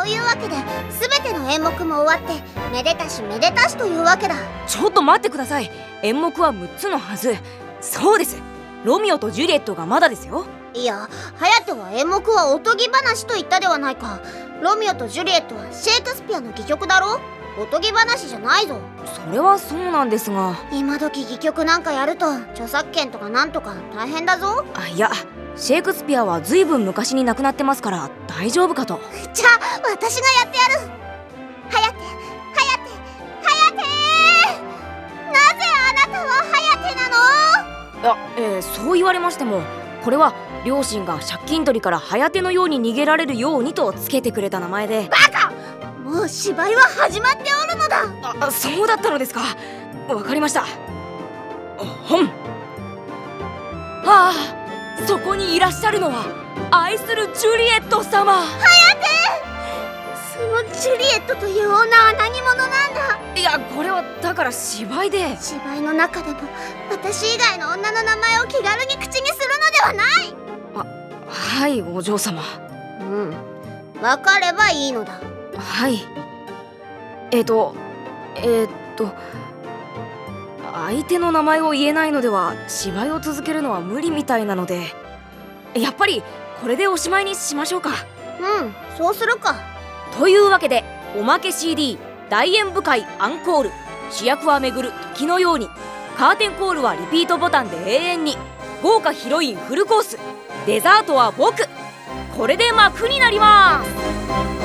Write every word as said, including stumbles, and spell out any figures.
いうわけで全ての演目も終わってめでたしめでたしというわけだ。 ちょっと待ってください。演目はむっつのはず。そうです、ロミオとジュリエットがまだですよ。 いや、颯は演目はおとぎ話と言ったではないか。ロミオとジュリエットはシェイクスピアの戯曲だろ。おとぎ話じゃないぞ。 それはそうなんですが、 今時戯曲なんかやると著作権とかなんとか大変だぞ。 あ、いや、シェイクスピアはずいぶん昔に亡くなってますから大丈夫かと。 じゃあ私がやってやる。颯、颯、颯、なぜあなたは颯なの？ あ、えー、そう言われましても、これは両親が借金取りから颯のように逃げられるようにとつけてくれた名前で。 バカ！もう芝居は始まっておるのだ。 あ、そうだったのですか。わかりました。ほん。ああ、そこにいらっしゃるのは愛するジュリエット様。 颯！そのジュリエットという女は何者なんだ？ いや、これはだから芝居で。 芝居の中でも私以外の女の名前を気軽に口にするのではない。 あ、はい、お嬢様。 うん、分かればいいのだ。 はい。えっとえっと相手の名前を言えないのでは芝居を続けるのは無理みたいなので、やっぱりこれでおしまいにしましょうか。 うん、そうするか。 というわけで、おまけ シーディー 大演舞会アンコール、主役は巡る時のように、カーテンコールはリピートボタンで永遠に、豪華ヒロインフルコース、デザートは僕、これで幕になります。